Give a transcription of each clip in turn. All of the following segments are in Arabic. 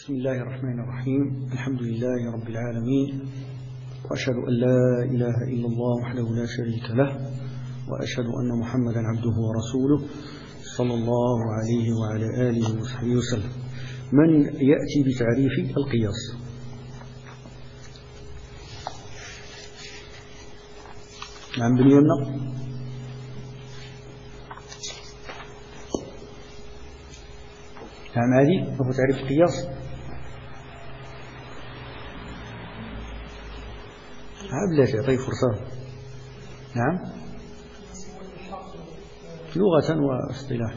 بسم الله الرحمن الرحيم. الحمد لله رب العالمين، وأشهد أن لا إله إلا الله وحده لا شريك له، وأشهد أن محمدا عبده ورسوله صلى الله عليه وعلى آله وصحبه وسلم. من يأتي بتعريف القياس؟ نعم بن يمنى. نعم عادي، هو تعريف القياس. بلاش يعطي فرصة. نعم، لغة واصطلاح.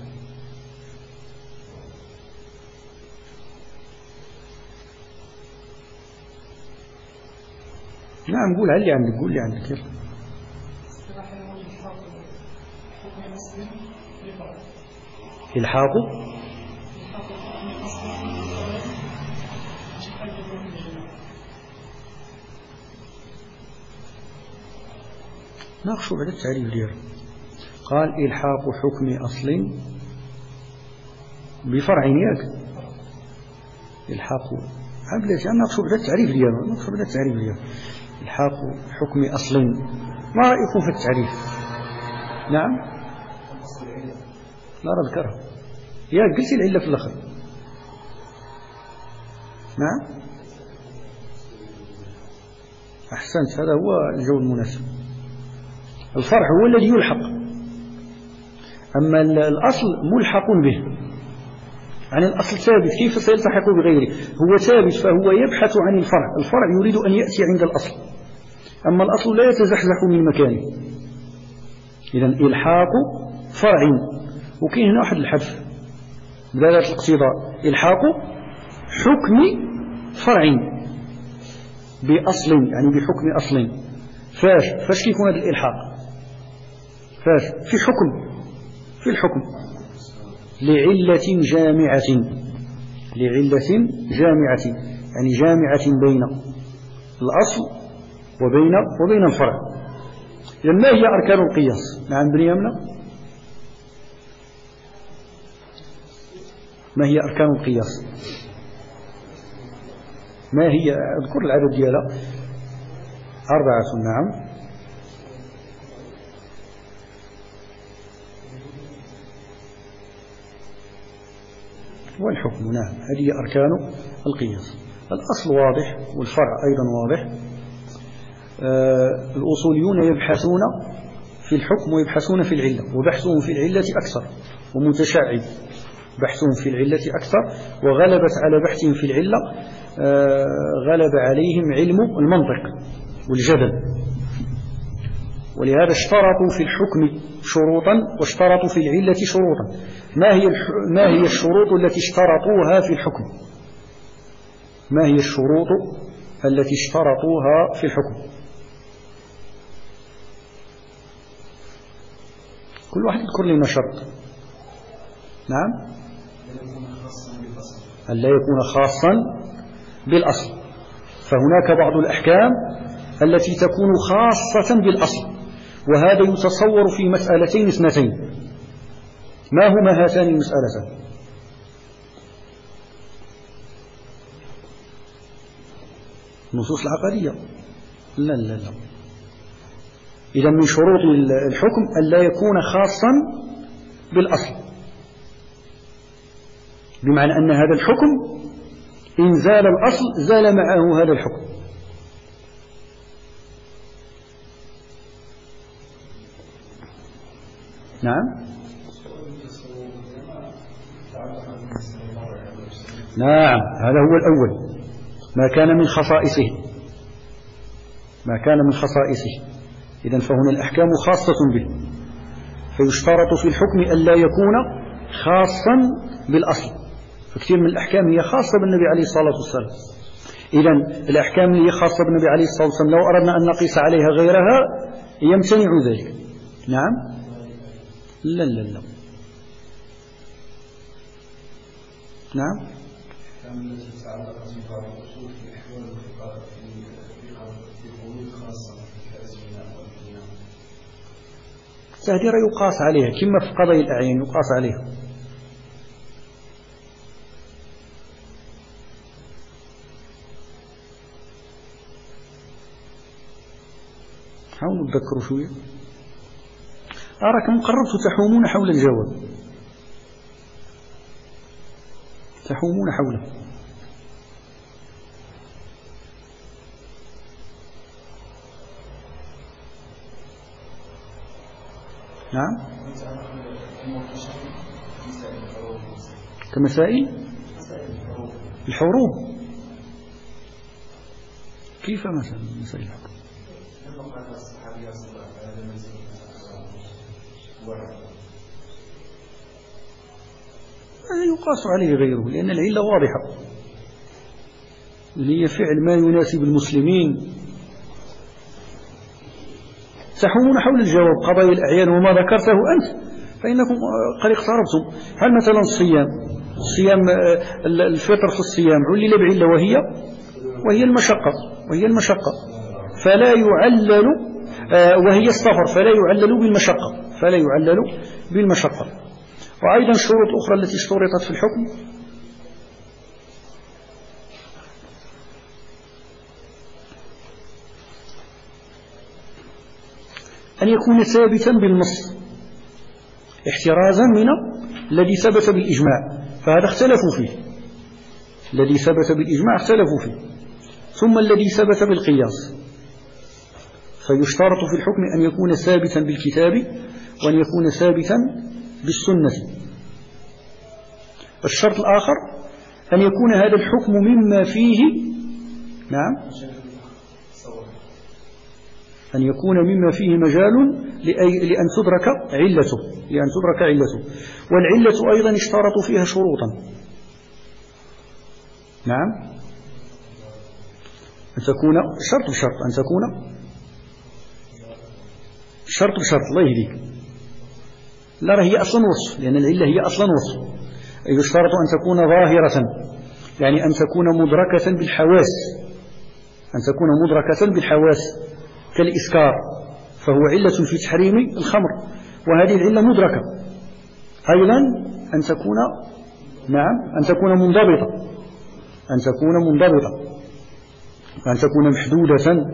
نعم قول علي عندك، قول لي عندك يلا. الحاق ناقشوا على التعريف ديالو. قال إلحاق حكم أصل بفرع، ياك إلحاق بلاش ناقشوا على التعريف ديالو، ناقشوا على التعريف ديالو. إلحاق حكم أصل، ما رأيكم في التعريف؟ نعم لا أذكرها، يا قلت العلة في الآخر. نعم أحسنت، هذا هو الجو المناسب. الفرع هو الذي يلحق، أما الأصل ملحق به. عن الأصل ثابت، كيف سيلتحق بغيره؟ هو ثابت فهو يبحث عن الفرع، الفرع يريد أن يأتي عند الأصل، أما الأصل لا يتزحزح من مكانه. إذن إلحاق فرع، وكاين هنا واحد الحذف بدلالة الاقتضاء. إلحاق حكم فرع بأصل، يعني بحكم أصل. فاش كيكون هذا الإلحاق؟ فاش في حكم، في الحكم لعلة جامعة، لعلة جامعة يعني جامعة بين الأصل وبين الفرع. إذن ما هي أركان القياس؟ نعم بن يمنى، ما هي أركان القياس؟ ما هي؟ اذكر العدد ديالها. 4. نعم والحكم. نعم هذه أركان القياس. الأصل واضح والفرع أيضا واضح. الأصوليون يبحثون في الحكم ويبحثون في العلة، وبحثهم في العلة أكثر ومتشعب، بحثهم في العلة أكثر، وغلبت على بحثهم في العلة غلب عليهم علم المنطق والجدل. ولهذا اشترطوا في الحكم شروطا واشترطوا في العلة شروطا. ما هي الشروط التي اشترطوها في الحكم؟ ما هي الشروط التي اشترطوها في الحكم؟ كل واحد يذكر لنا شرط. نعم، أن لا يكون خاصا بالأصل. فهناك بعض الأحكام التي تكون خاصة بالأصل، وهذا يتصور في مسألتين اثنتين. ما هما هاتان المسألتان؟ النصوص العقدية. لا. إذا من شروط الحكم أن لا يكون خاصا بالأصل، بمعنى أن هذا الحكم إن زال الأصل زال معه هذا الحكم. نعم هذا هو الأول، ما كان من خصائصه، ما كان من خصائصه. إذن فهنا الأحكام خاصة به، فيشترط في الحكم أن لا يكون خاصا بالأصل. فكثير من الأحكام هي خاصة بالنبي عليه الصلاة والسلام. إذن الأحكام اللي هي خاصة بالنبي عليه الصلاة والسلام لو أردنا أن نقيس عليها غيرها يمتنع ذلك. نعم لا. نعم التهدير يقاس عليها كما في قضايا الأعيان يقاس عليها. حاولوا تذكروا شوية. أراكم قررتوا تحومون حول الجواب، تحومون حوله. نعم كمسائل الحروب. كيف مثلا مسائل الحروب؟ هذا يقاس عليه غيره، لأن العلة واضحة، اللي هي فعل ما يناسب المسلمين. تحومون حول الجواب قضايا الأعيان وما ذكرته أنت فإنكم قد اقتربتم. هل مثلا الصيام الفطر في الصيام علل بعلة وهي المشقة فلا يعلل، وهي السفر فلا يعلل بالمشقة. وأيضا شروط أخرى التي اشترطت في الحكم أن يكون ثابتا بالنص احترازا من الذي ثبت بالإجماع، فهذا اختلفوا فيه. الذي ثبت بالإجماع اختلفوا فيه. ثم الذي ثبت بالقياس، فيشترط في الحكم أن يكون ثابتا بالكتاب وأن يكون ثابتا بالسنة. الشرط الآخر أن يكون هذا الحكم مما فيه أن يكون مما فيه مجال لأن تدرك علته. والعلة أيضا اشترطوا فيها شروطا. أن تكون شرط بشرط الله يهديك. لا، هي أصلا وصف، لأن العلة هي أصلا وصف. يشترط أن تكون ظاهرة، يعني أن تكون مدركة بالحواس، كالإسكار، فهو علة في تحريم الخمر، وهذه العلة مدركة. أيضا أن تكون منضبطة، وأن تكون محدودة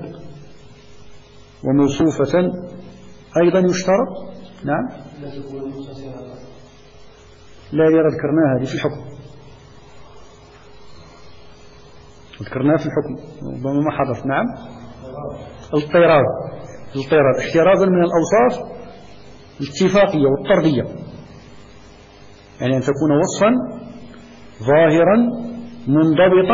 وموصوفة. أيضا يشترط لا ذكرناها هذه في الحكم، ذكرناها في الحكم ربما ما حضرت. الطيراد احترازا من الأوصاف الاتفاقية والطردية، يعني أن تكون وصفا ظاهرا منضبطا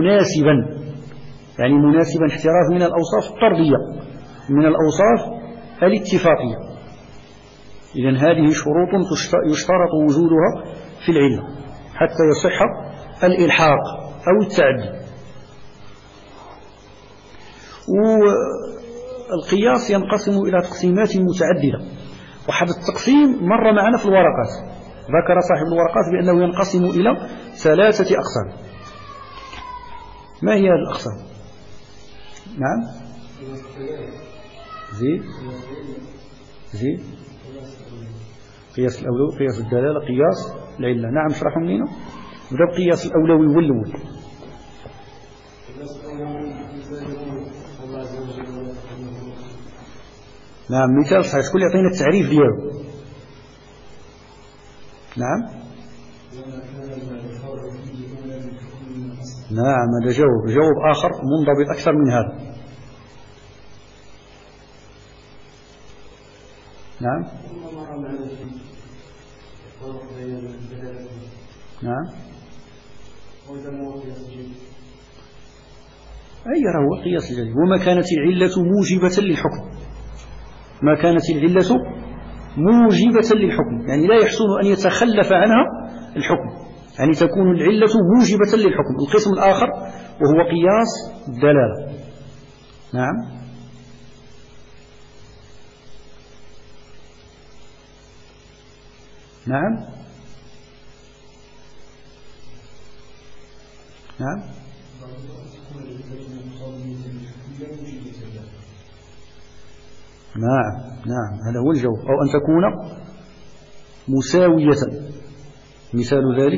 مناسبا احتراز من الأوصاف الطردية من الأوصاف الاتفاقية. إذن هذه شروط يشترط وجودها في العلة حتى يصح الإلحاق أو التعدي. والقياس ينقسم إلى تقسيمات متعددة، وحد التقسيم مر معنا في الورقات. ذكر صاحب الورقات بأنه ينقسم إلى 3 أقسام. ما هي هذه الأقسام؟ زيد قياس الأولوي، قياس الدلالة، قياس العلة. اشرحوا منين. نبدأ بقياس الأولوي والأول. مثال صحيح. شكون يعطينا التعريف ديالو؟ هذا جواب آخر منضبط أكثر من هذا. هو قياس الجلي. وما كانت العلة موجبة للحكم، يعني لا يحسن أن يتخلف عنها الحكم، يعني تكون العلة موجبة للحكم. القسم الآخر وهو قياس الدلالة. هذا هو الجواب. أو أن تكون مساوية. مثال ذلك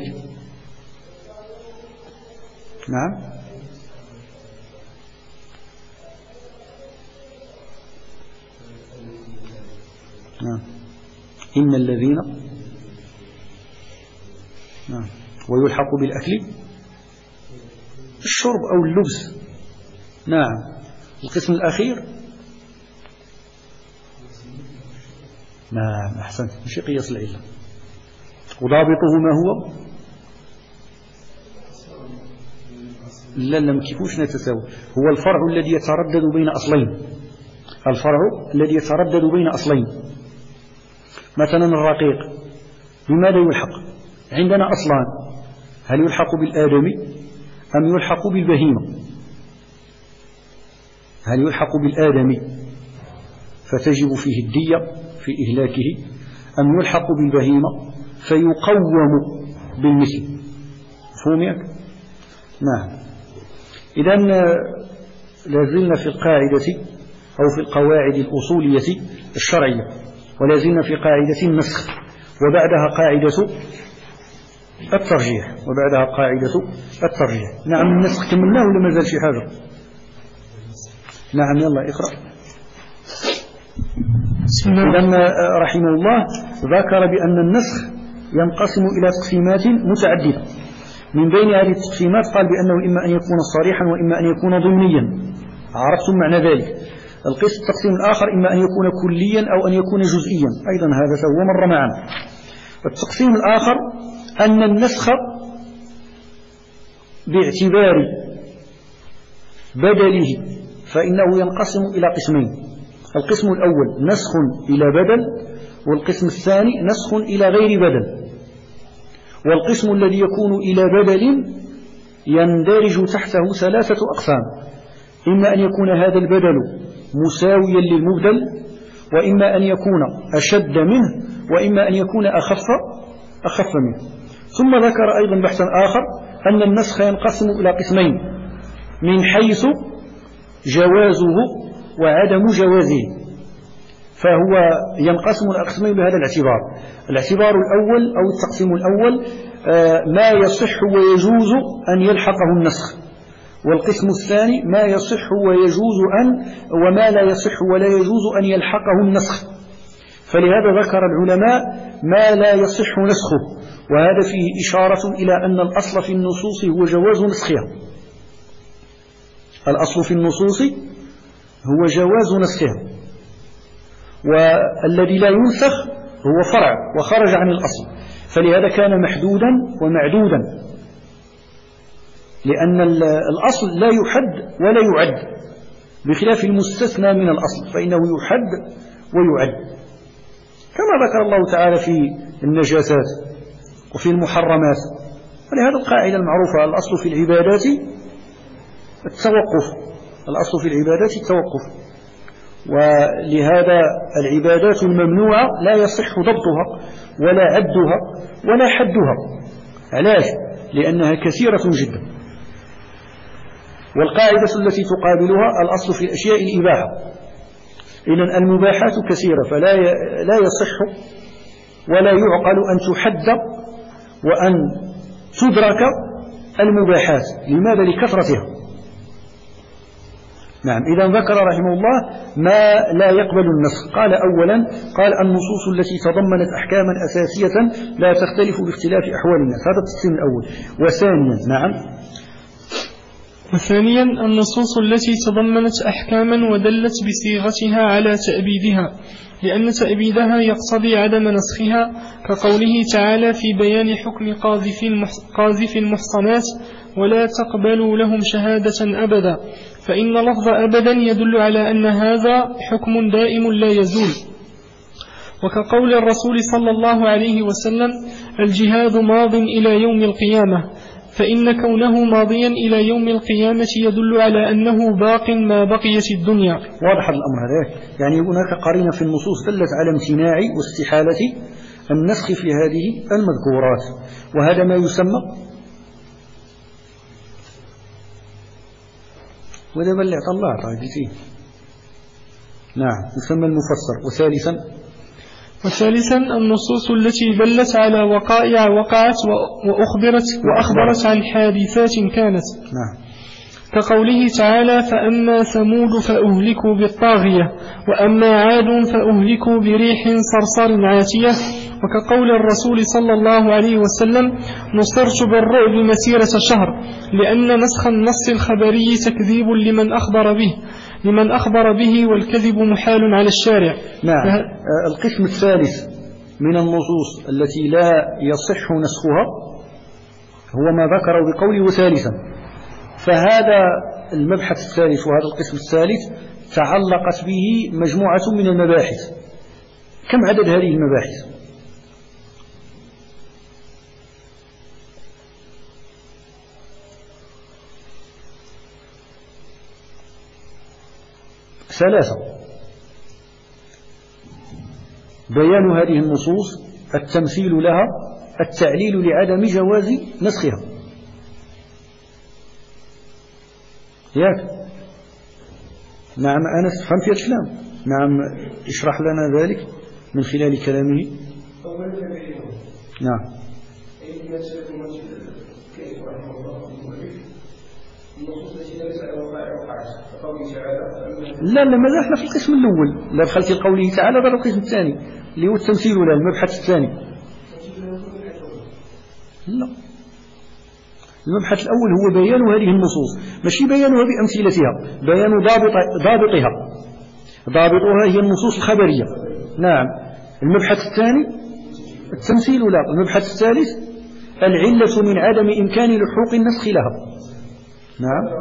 نعم. إن الذين نعم. ويلحق بالأكل الشرب أو اللبس. نعم. القسم الأخير نعم أحسنت مش قياس العلة. وضابطه ما هو؟ لا ما كيفوش نتساوي. هو الفرع الذي يتردد بين أصلين. الفرع الذي يتردد بين أصلين. مثلا الرقيق بماذا يلحق؟ عندنا أصلان، هل يلحق بالآدمي أم يلحق بالبهيمة؟ هل يلحق بالآدمي فتجب فيه الدية في إهلاكه، أم يلحق بالبهيمة فيقوم بالمثل؟ مفهوم؟ نعم. إذن لازلنا في القاعدة أو في القواعد الأصولية الشرعية، ولازلنا في قاعدة النسخ، وبعدها قاعدة الترجيح. نعم النسخ كملناه ولا ما زال شي حاجة؟ نعم يلا اقرأ. إذن رحمه الله ذكر بأن النسخ ينقسم إلى تقسيمات متعددة. من بين هذه التقسيمات قال بأنه إما أن يكون صريحا وإما أن يكون ضمنيا. عرفتم معنى ذلك؟ التقسيم الآخر إما أن يكون كليا أو أن يكون جزئيا، أيضا هذا هو مر معنا. التقسيم الآخر أن النسخ باعتبار بدله فإنه ينقسم إلى قسمين. القسم الأول نسخ إلى بدل، والقسم الثاني نسخ إلى غير بدل. والقسم الذي يكون إلى بدل يندرج تحته ثلاثة أقسام: إما أن يكون هذا البدل مساويا للمبدل، وإما أن يكون أشد منه، وإما أن يكون أخف منه. ثم ذكر أيضا بحثا آخر أن النسخ ينقسم إلى قسمين من حيث جوازه وعدم جوازه، فهو ينقسم إلى قسمين بهذا الاعتبار. الاعتبار الأول أو التقسيم الأول ما يصح ويجوز أن يلحقه النسخ، والقسم الثاني ما يصح ويجوز وما لا يصح ولا يجوز أن يلحقه النسخ. فلهذا ذكر العلماء ما لا يصح نسخه، وهذا فيه إشارة إلى أن الأصل في النصوص هو جواز نسخها. الأصل في النصوص هو جواز نسخها، والذي لا ينسخ هو فرع وخرج عن الأصل، فلهذا كان محدودا ومعدودا، لأن الأصل لا يحد ولا يعد، بخلاف المستثنى من الأصل فإنه يحد ويعد، كما ذكر الله تعالى في النجاسات وفي المحرمات. ولهذا القاعدة المعروفة: الأصل في العبادات التوقف. الأصل في العبادات التوقف. ولهذا العبادات الممنوعة لا يصح ضبطها ولا عدها ولا حدها. علاش؟ لأنها كثيرة جدا. والقاعدة التي تقابلها: الأصل في الأشياء الإباحة. إذن المباحات كثيرة، فلا يصح ولا يعقل أن تحد وأن تدرك المباحات. لماذا؟ لكثرتها. نعم. إذا ذكر رحمه الله ما لا يقبل النسخ. قال أولا النصوص التي تضمنت أحكاما أساسية لا تختلف باختلاف أحوال الناس. هذا التقسيم الأول. وثانيا النصوص التي تضمنت أحكاما ودلت بصيغتها على تأبيدها، لأن تأبيدها يقتضي عدم نسخها، كقوله تعالى في بيان حكم قاذف المحصنات: ولا تقبلوا لهم شهادة أبدا، فإن لفظ أبدا يدل على أن هذا حكم دائم لا يزول. وكقول الرسول صلى الله عليه وسلم: الجهاد ماض إلى يوم القيامة، فإن كونه ماضيا إلى يوم القيامة يدل على أنه باق ما بقيت الدنيا. واضح الأمر هذا، يعني هناك قرينة في النصوص دلت على امتناع واستحالة النسخ في هذه المذكورات، وهذا ما يسمى ودابا اللي اعطى الله عطاء. نعم، يسمى المفسر. وثالثا النصوص التي دلت على وقائع وقعت وأخبرت عن حادثات كانت. نعم. كقوله تعالى فأما ثمود فأهلكوا بالطاغية وأما عاد فأهلكوا بريح صرصر عاتية. وكقول الرسول صلى الله عليه وسلم نصرت بالرعب مسيرة شهر، لأن نسخ النص الخبري تكذيب لمن أخبر به والكذب محال على الشارع. نعم. القسم الثالث من النصوص التي لا يصح نسخها هو ما ذكره بقوله ثالثا. فهذا المبحث الثالث وهذا القسم الثالث تعلقت به مجموعة من المباحث. كم عدد هذه المباحث؟ ثلاثة. بيان هذه النصوص، التمثيل لها، التعليل لعدم جواز نسخها. ياك؟ نعم أنس فهمت يا الكلام؟ نعم اشرح لنا ذلك من خلال كلامه. نعم. لا ما احنا في القسم الأول، لا دخلت قوله تعالى هذا القسم الثاني اللي هو التمثيل له المبحث الثاني. لا المبحث الأول هو بيان هذه النصوص، ماشي بيانها بأمثلتها، بيان ضابطها هي النصوص الخبرية. نعم. المبحث الثاني التمثيل له. المبحث الثالث العلة من عدم إمكان لحوق النسخ لها. نعم.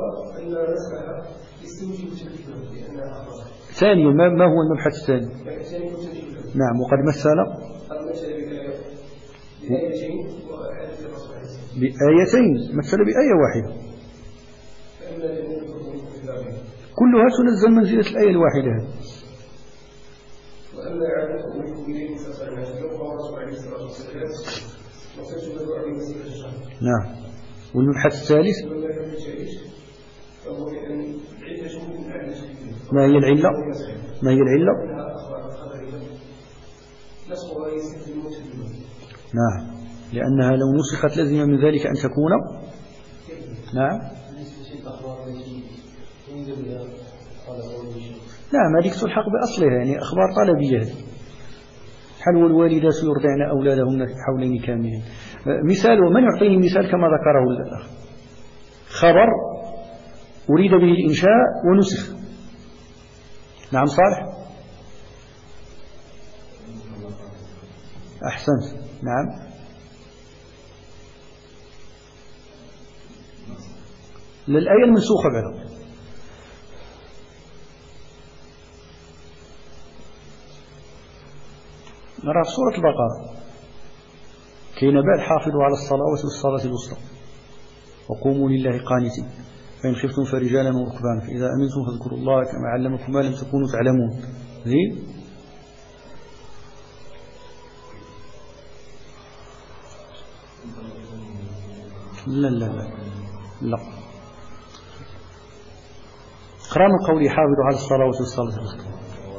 ثانيا ما هو المبحث الثاني؟ نعم. وقد مثل بآيتين، مثل بآية واحدة كلها تنزل منزلة الآية الواحدة. نعم. والمبحث الثالث ما هي العلة؟ نعم. لأنها لو نسخت لازم من ذلك أن تكون. نعم. نعم هذه تلحق بأصلها، يعني أخبار طلبية هذه. حل والوالدات يرضعن أولادهن حولين كاملين. مثال، ومن يعطيني مثال كما ذكره الأخ؟ خبر أريد به الإنشاء ونسخ. نعم صالح. أحسنت. نعم. للآية المنسوخة بها. نرى في سورة البقرة كين بعد حافظوا على الصلوات والصلاة الوسطى وقوموا لله قانتين فإن خفتم فرجالا وركبانا فإذا أمنتم فاذكروا الله كما علمكم ما لم تكونوا تعلمون. ذي لا اقرأ من قولي حافظوا على الصلوات والصلاة الوسطى.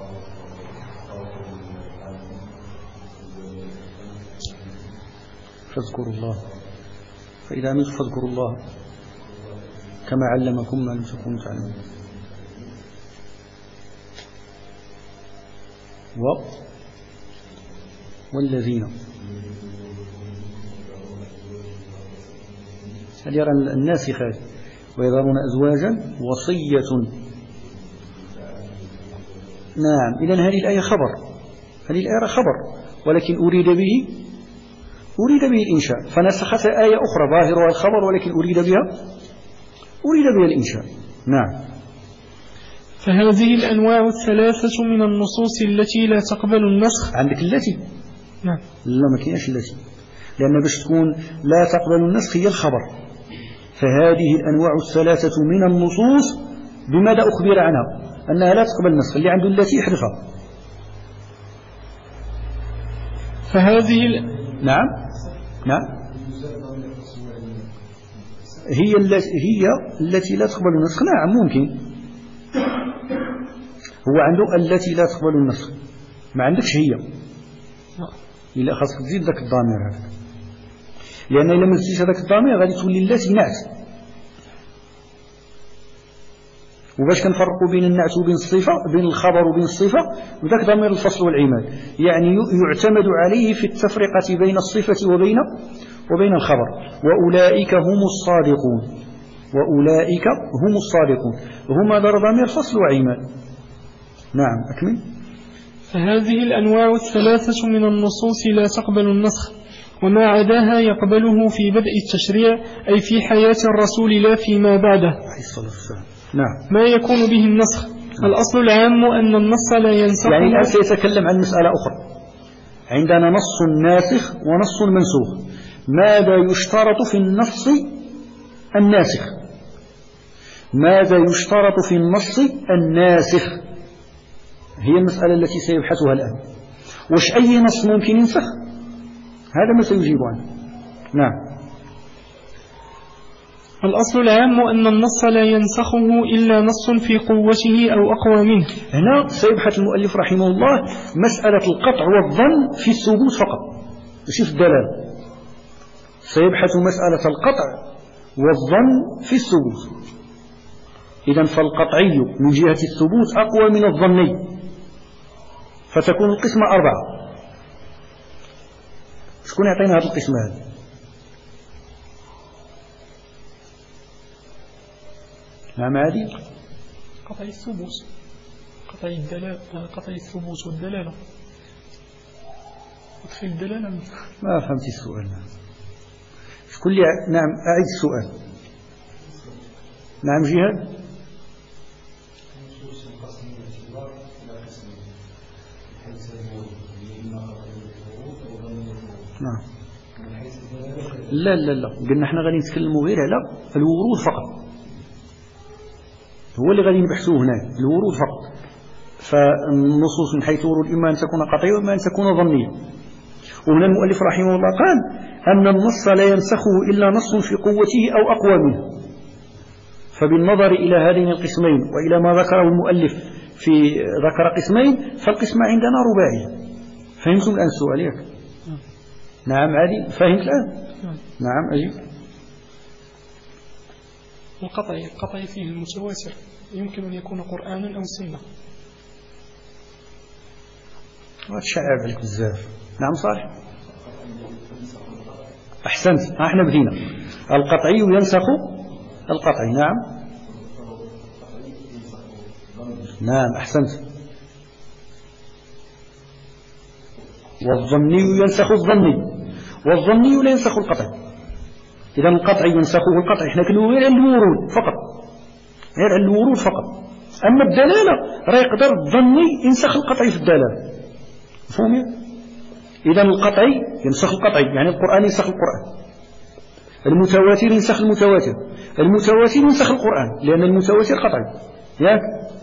فاذكروا الله فإذا أمنتم فاذكروا الله كما علمكم ما لم تكونوا تعلمون. والذين هل يرى الناسخة ويذرون أزواجا وصية. نعم. إذن هذه الآية خبر ولكن أريد به الإنشاء، فنسخت آية أخرى ظاهرها الخبر ولكن أريد بها الإنشاء. نعم. فهذه الأنواع الثلاثة من النصوص التي لا تقبل النسخ. عندك التي؟ نعم. لا ما كاينش التي، لأن باش تكون لا تقبل النسخ هي الخبر. فهذه الأنواع الثلاثة من النصوص بماذا أخبر عنها؟ أنها لا تقبل النسخ. اللي عنده التي يحذفها. فهذه نعم هي التي لا تقبل النسخ. نعم ممكن هو عنده التي لا تقبل النسخ، ما عندكش هي، إلا خاصك تزيد ذاك الضمير هذا، لأن إلا ما تزيدش هذاك الضمير غادي تولي التي نعت. وباش كنفرقوا بين النعت وبين الصفة، بين الخبر وبين الصفة، وذاك ضمير الفصل والعماد، يعني يعتمد عليه في التفرقة بين الصفة وبين الخبر. وأولئك هم الصادقون، وأولئك هم الصادقون، هما ضمير فصل وعماد. نعم أكمل. فهذه الأنواع الثلاثة من النصوص لا تقبل النسخ، وما عداها يقبله في بدء التشريع أي في حياة الرسول لا فيما بعده. نعم. ما يكون به النسخ. الأصل العام أن النص لا ينسخ. يعني الآن سيتكلم عن مسألة أخرى. عندنا نص ناسخ ونص منسوخ. ماذا يشترط في النص الناسخ؟ ماذا يشترط في النص الناسخ؟ هي المسألة التي سيبحثها الآن. وش أي نص ممكن ينسخ؟ هذا ما سيجيب عنه. نعم. الأصل العام أن النص لا ينسخه إلا نص في قوته أو أقوى منه. هنا سيبحث المؤلف رحمه الله مسألة القطع والظن في الثبوت فقط، مش في الدلالة. سيبحث مسألة القطع والظن في الثبوت. إذن فالقطعي من جهة الثبوت أقوى من الظني، فتكون القسمة 4. شكون يعطينا هذا القسم هذا؟ نعم عادي. قطعي الثبوت، قطعي الدلالة، قطعي الثبوت والدلالة. وتخيل الدلالة. ما فهمت السؤال. شكون لي؟ نعم أعيد السؤال. نعم جهاد. نعم. لا قلنا احنا غادي نتكلموا غير على الورود فقط، هو اللي غادي نبحثوه هنا، الورود فقط. فالنصوص من حيث ورود إما أن تكون قطعية وإما أن تكون ظنية. وهنا المؤلف رحمه الله قال أن النص لا ينسخه إلا نص في قوته أو أقوى منه. فبالنظر إلى هذين القسمين وإلى ما ذكره المؤلف في ذكر قسمين، فالقسم عندنا رباعي. فهمتم الآن السؤال ياك؟ نعم عادي، فهمت الآن؟ نعم أجيب. القطعي فيه المتواتر يمكن أن يكون قرآنا أو سنة. وتشعب عليك بزاف. نعم صالح. أحسنت. احنا بدينا. القطعي ينسخ القطعي. نعم نعم أحسنت. والظني ينسخ الظني، والظني لا ينسخ القطعي. إذا القطعي ينسخه القطعي. احنا كنقول غير على الورود فقط، غير على الورود فقط. أما الدلالة راه يقدر الظني ينسخ القطعي في الدلالة. مفهوم؟ إذا القطعي ينسخ القطعي، يعني القرآن ينسخ القرآن. المتواتر ينسخ المتواتر، المتواتر ينسخ القرآن لأن المتواتر قطعي. ياك؟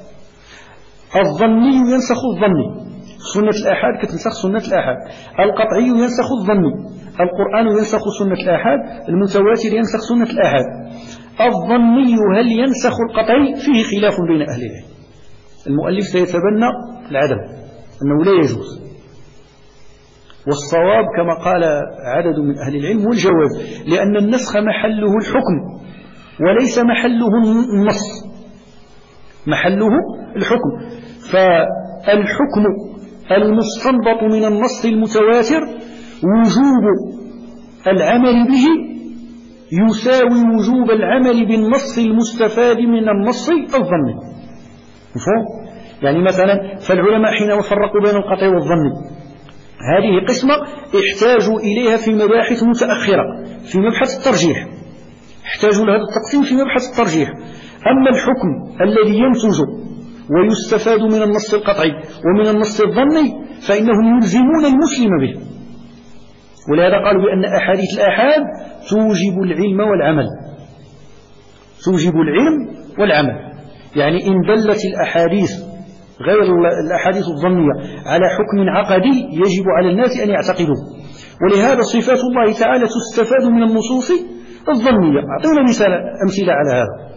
الظني ينسخ الظني، سنة الآحاد كتنسخ سنة الآحاد. القطعي ينسخ الظني، القرآن ينسخ سنة الآحاد، المتواتر ينسخ سنة الآحاد. الظني هل ينسخ القطعي؟ فيه خلاف بين أهل العلم. المؤلف سيتبنى العدم، أنه لا يجوز. والصواب كما قال عدد من أهل العلم هو الجواز، لأن النسخ محله الحكم وليس محله النص، محله الحكم. فالحكم المستنبط من النص المتواتر وجوب العمل به يساوي وجوب العمل بالنص المستفاد من النص الظني. مفهوم؟ يعني مثلا فالعلماء حين فرقوا بين القطع والظني هذه قسمة احتاجوا إليها في مباحث متأخرة، في مبحث الترجيح احتاجوا لهذا التقسيم في مبحث الترجيح. أما الحكم الذي ينتج ويستفاد من النص القطعي ومن النص الظني فإنهم يلزمون المسلم به. ولهذا قالوا بأن أحاديث الآحاد توجب العلم والعمل، توجب العلم والعمل. يعني إن دلت الأحاديث غير الأحاديث الظنية على حكم عقدي يجب على الناس أن يعتقدوه. ولهذا صفات الله تعالى تستفاد من النصوص الظنية. أعطونا أمثلة على هذا.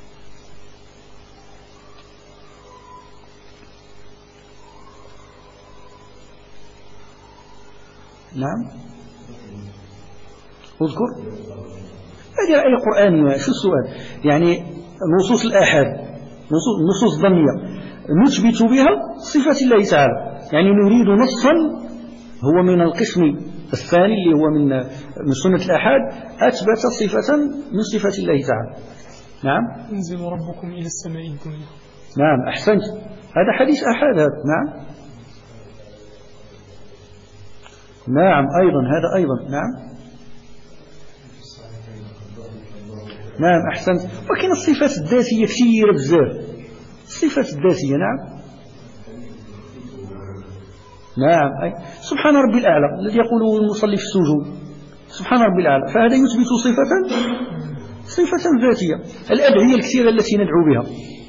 نعم اذكر. هذه آية قرآنية. شو السؤال؟ يعني نصوص الآحاد نصوص ظنية نثبت بها صفات الله تعالى، يعني نريد نصا هو من القسم الثاني اللي هو من سنة الآحاد أثبت صفة من صفات الله تعالى. نعم. ينزل ربكم إلى السماء الدنيا. نعم أحسنت، هذا حديث أحاد هذا. نعم نعم أيضا هذا أيضا. نعم نعم أحسنت. ولكن الصفات الذاتية كثيرة بزاف، الصفات الذاتية. نعم نعم أي سبحان ربي الأعلى الذي يقوله المصلي في السجود سبحان ربي الأعلى، فهذا يثبت صفة ذاتية. الأدعية الكثيرة التي ندعو بها،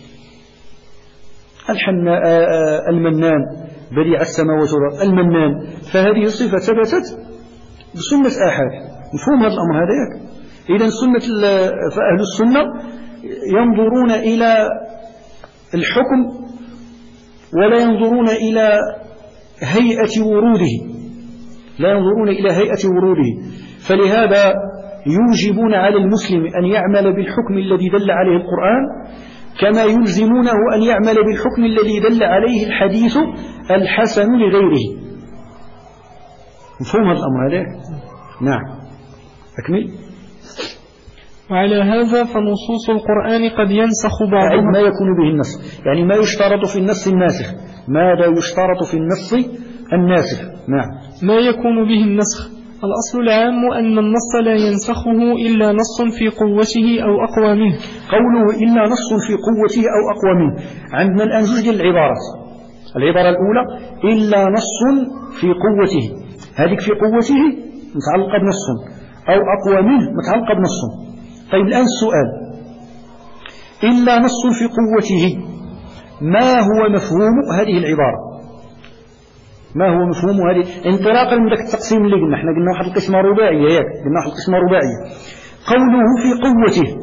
المنان بديع السماوات والأرض المنان، فهذه الصفة ثبتت بسنة آحاد. مفهوم هذا الأمر هذا ياك؟ إذن فأهل السنة ينظرون إلى الحكم ولا ينظرون إلى هيئة وروده، لا ينظرون إلى هيئة وروده، فلهذا يوجبون على المسلم أن يعمل بالحكم الذي دل عليه القرآن كما يلزمونه أن يعمل بالحكم الذي دل عليه الحديث الحسن لغيره. مفهوم هذا الأمر هذا؟ نعم أكمل. وعلى هذا فنصوص القرآن قد ينسخ بعضها ما يكون به النسخ، يعني ما يشترط في النص الناسخ، ماذا يشترط في النص الناسخ. نعم ما يكون به النسخ. الأصل العام أن النص لا ينسخه إلا نص في قوته أو أقوى منه. قوله إلا نص في قوته أو أقوى منه، عندنا الآن زوج العبارات. العبارة الأولى إلا نص في قوته، هذه في قوته متعلقة بنص، أو أقوى منه متعلقة بنص. طيب الآن السؤال، إلا نص في قوته، ما هو مفهوم هذه العبارة؟ ما هو مفهوم هذه انطلاقا من ذاك التقسيم اللي قلنا؟ احنا قلنا واحد القسمة رباعية ياك، قلنا واحد القسمة رباعية. قوله في قوته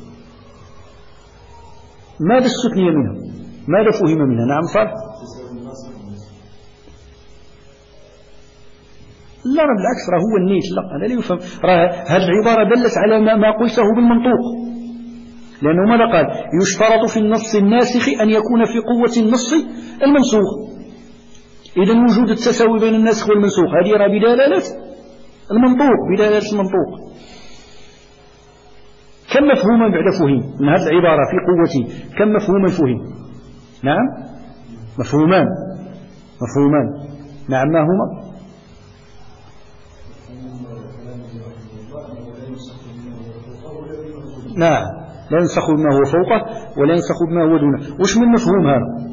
ماذا استثني منه؟ ماذا فهم منها؟ نعم صالح. لا بالعكس، راه هو النيت، لا هذا لا يفهم. راه هذه العبارة دلت على ما قلته بالمنطوق، لأنه ماذا قال؟ يشترط في النص الناسخ أن يكون في قوة النص المنسوخ. إذن وجود التساوي بين الناسخ والمنسوخ هذه راه بدلالة المنطوق، بدلالة المنطوق. كم مفهوما بعد فهم من هذه العبارة في قوتي؟ كم مفهوما فهم؟ نعم مفهومان. نعم ما هما؟ نعم لا ينسخ بما هو فوقه ولا ينسخ بما هو دونه. وش من مفهوم هذا؟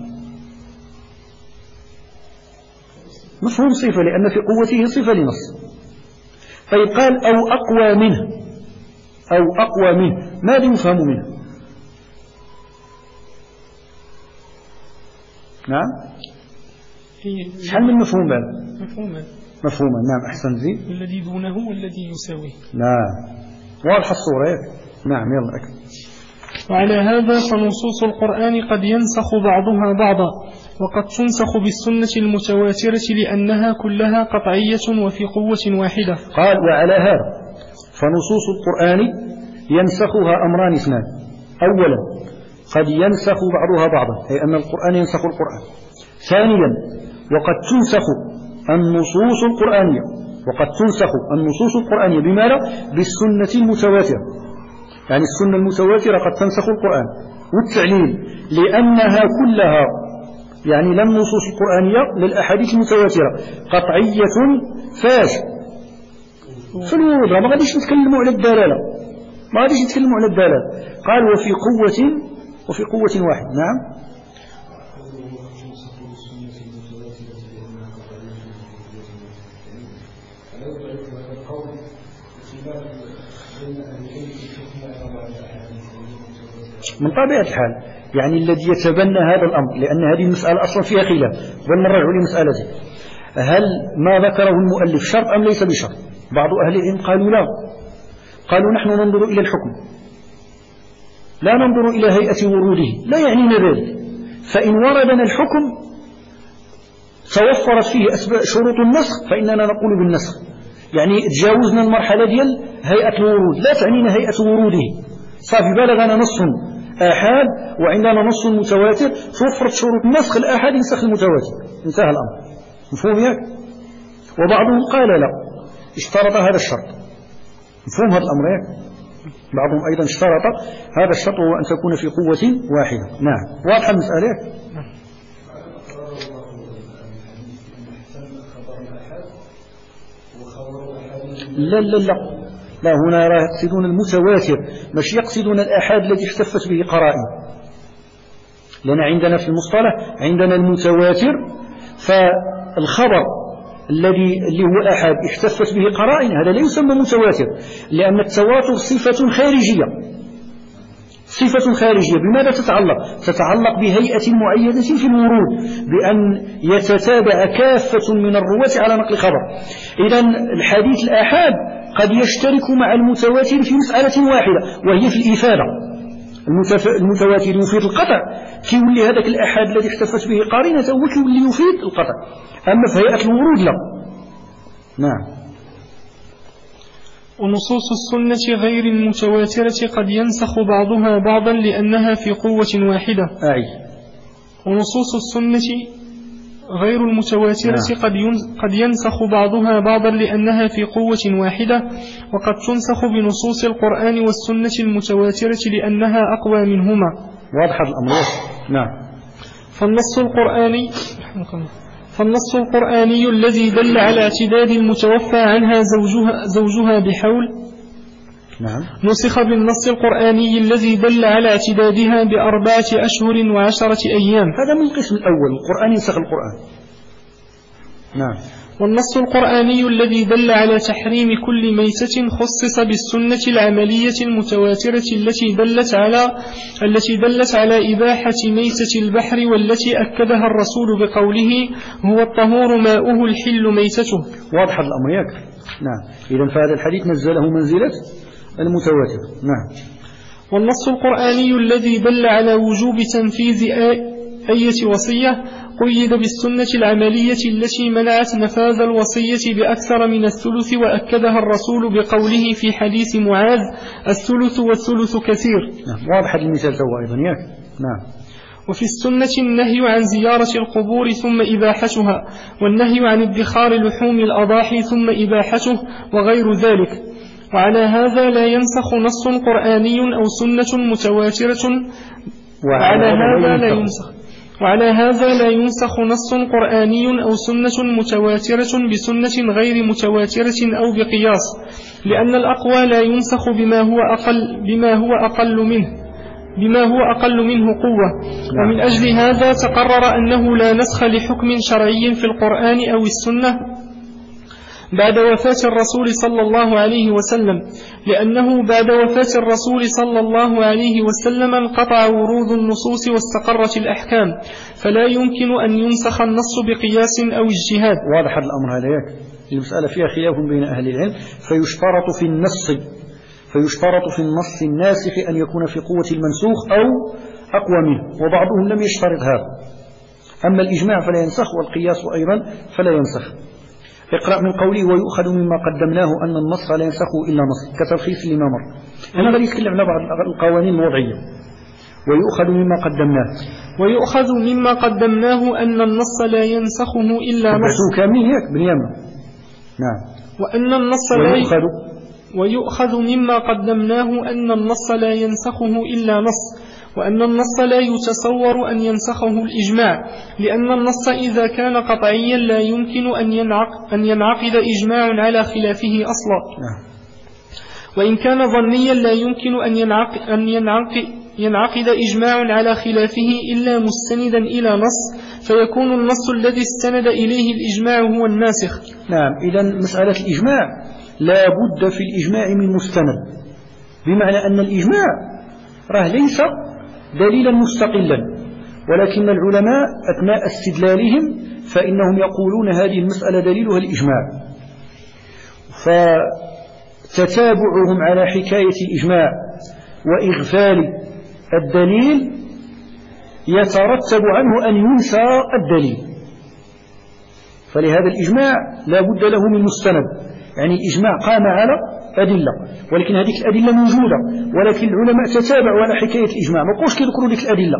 مفهوم صفة، لأن في قوته صفة لنص. طيب قال أو أقوى منه، أو أقوى منه، ماذا يفهم منه؟ نعم شحال من مفهوم بعد؟ مفهوما. نعم أحسن زين. الذي دونه والذي يساويه. نعم واضح الصورة. نعم يلا أكمل. وعلى هذا فنصوص القرآن قد ينسخ بعضها بعضا، وقد تنسخ بالسنة المتواترة لأنها كلها قطعية وفي قوة واحدة. قال وعلى هذا فنصوص القرآن ينسخها أمران اثنان. أولا قد ينسخ بعضها بعضا، أي أن القرآن ينسخ القرآن. ثانيا وقد تنسخ النصوص القرآنية، بماذا؟ بالسنة المتواترة، يعني السنة المتواترة قد تنسخ القرآن. والتعليل لأنها كلها، يعني لا النصوص القرآنية للأحاديث المتواترة قطعية فاش في الورود، ما غاديش نتكلموا على الدلالة، قال وفي قوة واحد. نعم من طبيعة الحال، يعني الذي يتبنى هذا الأمر، لأن هذه المسألة أصلا فيها خلاف، ونرجع لمسألته، هل ما ذكره المؤلف شرط أم ليس بشرط؟ بعض أهل العلم قالوا لا، قالوا نحن ننظر إلى الحكم لا ننظر إلى هيئة وروده، لا يعنينا ذلك. فإن وردنا الحكم توفرت فيه شروط النسخ فإننا نقول بالنسخ، يعني تجاوزنا المرحلة ديال هيئة الورود، لا تعنينا هيئة وروده. صافي بلغنا نص آحاد وعندنا نص متواتر، توفرت شروط نسخ الآحاد ينسخ المتواتر، انتهى الأمر. مفهوم ياك؟ وبعضهم قال لا، اشترط هذا الشرط. مفهوم هذا الأمر ياك؟ بعضهم أيضا اشترط هذا الشرط، وهو أن تكون في قوة واحدة. نعم، واضحة المسألة ياك؟ لا لا لا لا، هنا يقصدون المتواتر، مش يقصدون الآحاد الذي احتفت به قرائن. لأن عندنا في المصطلح عندنا المتواتر، فالخبر اللي هو آحاد احتفت به قرائن هذا لا يسمى متواتر، لأن التواتر صفة خارجية. صفة خارجية بماذا تتعلق؟ تتعلق بهيئة معينة في الورود، بأن يتتابع كافة من الرواة على نقل خبر. إذن الحديث الآحاد قد يشترك مع المتواتر في مسألة واحدة، وهي في الإفادة. المتواتر يفيد القطع، كيولي هذاك الآحاد الذي احتفت به قارنة هو كيولي يفيد القطع، أما في هيئة الورود لا. نعم. ونصوص السنة غير المتواترة قد ينسخ بعضها بعضا لأنها في قوة واحدة. ونصوص السنة غير المتواترة قد ينسخ بعضها بعضا لأنها في قوة واحدة، وقد تنسخ بنصوص القرآن والسنة المتواترة لأنها أقوى منهما. واضح الأمر. نعم. فالنص القرآني الذي دل على اعتداد المتوفى عنها زوجها بحول، نعم، نسخ بالنص القرآني الذي دل على اعتدادها ب4 أشهر و10 أيام. هذا من القسم الأول، القرآن ينسخ القرآن. نعم. والنص القرآني الذي دل على تحريم كل ميتة خصص بالسنة العملية المتواترة التي دلت على إباحة ميتة البحر، والتي أكدها الرسول بقوله هو الطهور ماؤه الحل ميتته. واضح الأمر ياك؟ نعم. إذن فهذا الحديث نزله منزلة المتواتر. نعم. والنص القرآني الذي دل على وجوب تنفيذ أي وصية قيد بالسنة العملية التي منعت نفاذ الوصية بأكثر من الثلث، وأكدها الرسول بقوله في حديث معاذ الثلث والثلث كثير. نعم. واضح المثال هو أيضا ياك؟ نعم. وفي السنة النهي عن زيارة القبور ثم إباحتها، والنهي عن ادخار لحوم الأضاحي ثم إباحته، وغير ذلك. وعلى هذا لا ينسخ نص قرآني أو سنة متواترة وعلى هذا لا ينسخ نص قرآني أو سنة متواترة بسنة غير متواترة أو بقياس، لأن الأقوى لا ينسخ بما هو أقل منه قوة. ومن أجل هذا تقرر أنه لا نسخ لحكم شرعي في القرآن أو السنة بعد وفاة الرسول صلى الله عليه وسلم، لأنه بعد وفاة الرسول صلى الله عليه وسلم انقطع ورود النصوص واستقرت الأحكام، فلا يمكن أن ينسخ النص بقياس أو اجتهاد. واضح الأمر هذا ياك؟ المسألة فيها خلاف بين أهل العلم، فيشترط في النص الناسخ أن يكون في قوة المنسوخ أو أقوى منه، وبعضهم لم يشترط هذا. أما الإجماع فلا ينسخ، والقياس أيضا فلا ينسخ. اقرأ من قوله ويؤخذ مما قدمناه أن النص لا ينسخه إلا نص، كتلخيص لما مر. أنا غادي أتكلم على بعض القوانين الوضعية. ويؤخذ مما قدمناه أن النص لا ينسخه إلا نص. كامل هيك بنيامة. نعم. وأن النص ويؤخذ مما قدمناه أن النص لا ينسخه إلا نص، وأن النص لا يتصور أن ينسخه الإجماع، لأن النص إذا كان قطعيا لا يمكن أن ينعقد إجماع على خلافه أصلا، وإن كان ظنيا لا يمكن أن ينعقد إجماع على خلافه إلا مستندا إلى نص، فيكون النص الذي استند إليه الإجماع هو الناسخ. نعم. إذن مسألة الإجماع لا بد في الإجماع من مستند، بمعنى أن الإجماع راه ليس دليلا مستقلا، ولكن العلماء أثناء استدلالهم فإنهم يقولون هذه المسألة دليلها الإجماع، فتتابعهم على حكاية الإجماع وإغفال الدليل يترتب عنه أن ينسى الدليل. فلهذا الإجماع لا بد له من مستند، يعني الإجماع قام على أدلة، ولكن هذه الأدلة موجودة، ولكن العلماء تتابعوا على حكاية الإجماع، ما بقوش كيذكروا ديك الأدلة،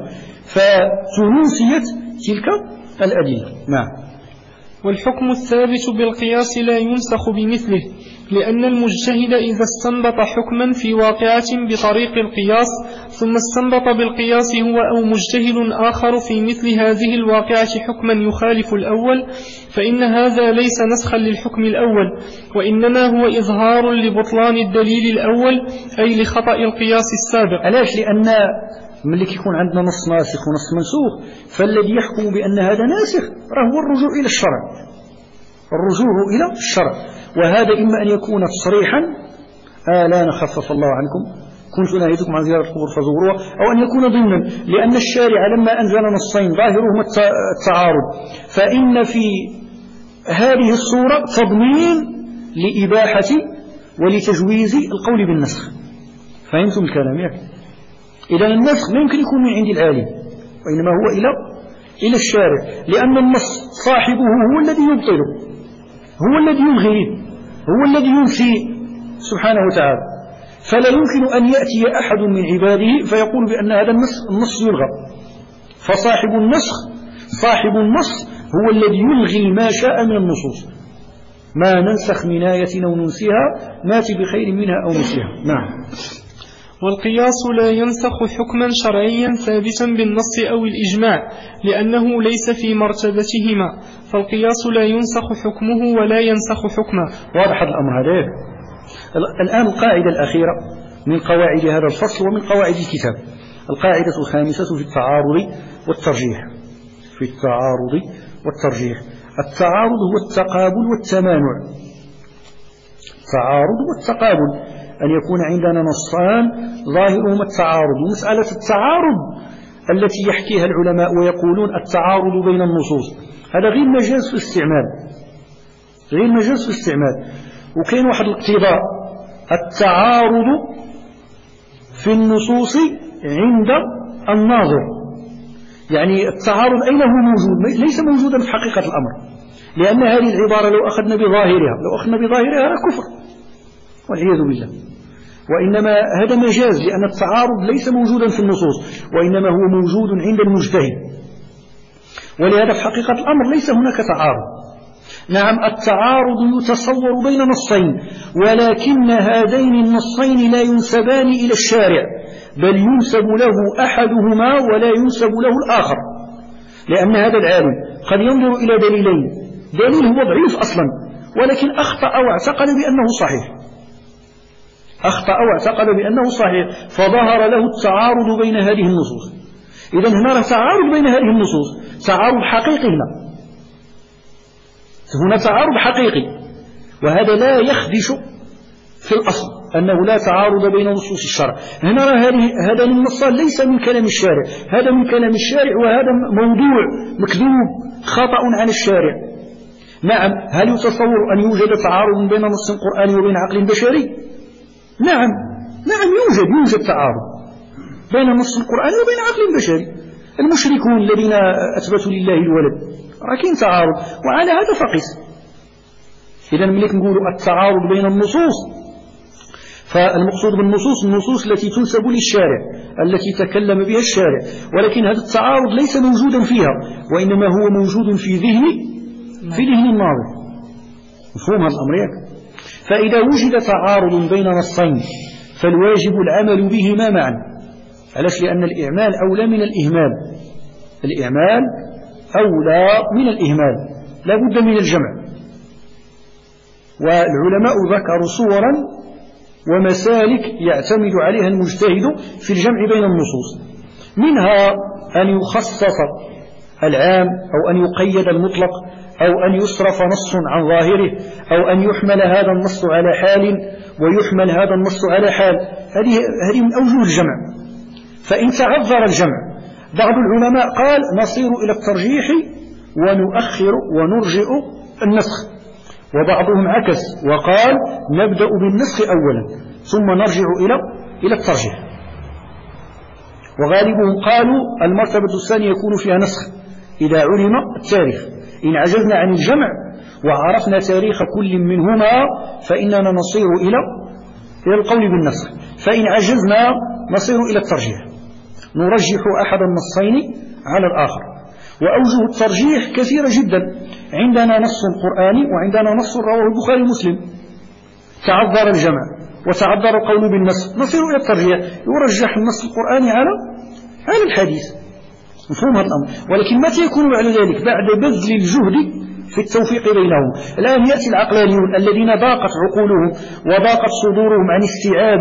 فتنسيت تلك الأدلة. نعم. والحكم الثابت بالقياس لا ينسخ بمثله، لأن المجتهد إذا استنبط حكما في واقعة بطريق القياس ثم استنبط بالقياس هو أو مجتهد آخر في مثل هذه الواقعة حكما يخالف الأول، فإن هذا ليس نسخا للحكم الأول، وإنما هو إظهار لبطلان الدليل الأول، أي لخطأ القياس السابق. علاش؟ لأن ملي كيكون عندنا نص ناسخ ونص منسوخ، فالذي يحكم بأن هذا ناسخ راه هو الرجوع إلى الشرع، الرجوع إلى الشرع، وهذا إما أن يكون تصريحا لا نخفف الله عنكم كنت نهيتكم عن زيارة القبور فزوروها، أو أن يكون ضمنا، لأن الشارع لما أنزل نصين ظاهرهما التعارض، فإن في هذه الصورة تضمين لإباحة ولتجويز القول بالنسخ. فهمتم الكلام ياك؟ إذا النسخ لا يمكن يكون من عند العالم، وإنما هو إلى الشارع، لأن النص صاحبه هو الذي يبطله، هو الذي يلغي، هو الذي ينفي سبحانه وتعالى، فلا يمكن أن يأتي أحد من عباده فيقول بأن هذا النص يلغى. فصاحب النسخ صاحب النص هو الذي يلغي ما شاء من النصوص، ما ننسخ من آية أو ننسيها نأتي بخير منها أو مثلها. نعم. والقياس لا ينسخ حكما شرعيا ثابتا بالنص أو الإجماع، لأنه ليس في مرتبتهما، فالقياس لا ينسخ حكمه ولا ينسخ حكمه. واضح الأمر هذا. الآن القاعدة الأخيرة من قواعد هذا الفصل ومن قواعد الكتاب، القاعدة الخامسة في التعارض والترجيح. في التعارض والترجيح، التعارض هو التقابل والتمانع. التعارض والتقابل أن يكون عندنا نصان ظاهرهما التعارض، ومسألة التعارض التي يحكيها العلماء ويقولون التعارض بين النصوص، هذا غير مجاز في الاستعمال، غير مجاز في الاستعمال. وكاين واحد الاقتضاء، التعارض في النصوص عند الناظر، يعني التعارض أين هو موجود؟ ليس موجودا في حقيقة الأمر، لأن هذه العبارة لو أخذنا بظاهرها كفر والعياذ بالله، وإنما هذا مجاز، لأن التعارض ليس موجودا في النصوص، وإنما هو موجود عند المجتهد، ولهذا في حقيقة الأمر ليس هناك تعارض. نعم، التعارض يتصور بين نصين، ولكن هذين النصين لا ينسبان إلى الشارع، بل ينسب له أحدهما ولا ينسب له الآخر، لأن هذا العالم قد ينظر إلى دليلين، دليل هو ضعيف أصلا ولكن أخطأ واعتقد بأنه صحيح، أخطأ واعتقد بأنه صحيح، فظهر له التعارض بين هذه النصوص. إذن هنا تعارض بين هذه النصوص، تعارض حقيقي، هنا تعارض حقيقي، وهذا لا يخدش في الأصل أنه لا تعارض بين نصوص الشرع. هنا هذا النصان ليس من كلام الشارع، هذا من كلام الشارع، وهذا موضوع مكذوب خطأ عن الشارع. نعم، هل يتصور أن يوجد تعارض بين نص قرآني وبين عقل بشري؟ نعم يوجد تعارض بين نص القرآني وبين عقل بشري. المشركون الذين أثبتوا لله الولد راكين تعارض، وعلى هذا فقس. إذا ملك نقولوا التعارض بين النصوص، فالمقصود بالنصوص النصوص التي تنسب للشارع، التي تكلم بها الشارع، ولكن هذا التعارض ليس موجودا فيها، وإنما هو موجود في ذهن الناظر. مفهوم هذا الأمر ياك؟ فإذا وجد تعارض بين نصين فالواجب العمل بهما معا. علاش؟ لأن الإعمال أولى من الإهمال، الإعمال أولى من الإهمال، لا بد من الجمع. والعلماء ذكروا صورا ومسالك يعتمد عليها المجتهد في الجمع بين النصوص، منها أن يخصص العام، أو أن يقيد المطلق، أو أن يصرف نص عن ظاهره، أو أن يحمل هذا النص على حال ويحمل هذا النص على حال. هذه من أوجه الجمع. فإن تعذر الجمع، بعض العلماء قال نصير إلى الترجيح ونؤخر ونرجئ النسخ، وبعضهم عكس وقال نبدأ بالنسخ أولا ثم نرجع إلى الترجيح. وغالبهم قالوا المرتبة الثانية يكون فيها نسخ إذا علم التاريخ. إن عجزنا عن الجمع وعرفنا تاريخ كل منهما فإننا نصير إلى القول بالنسخ، فإن عجزنا نصير إلى الترجيح، نرجح أحد النصين على الآخر. وأوجه الترجيح كثيرة جدا، عندنا نص قرآني وعندنا نص رواه البخاري ومسلم، تعذر الجمع وتعذر القول بالنسخ، نصير إلى الترجيح، يرجح النص القرآني على الحديث. مفهوم هذا الأمر. ولكن متى يكون بعد ذلك؟ بعد بذل الجهد في التوفيق بينهم. الآن يأتي العقلانيون الذين ضاقت عقولهم وضاقت صدورهم عن استيعاب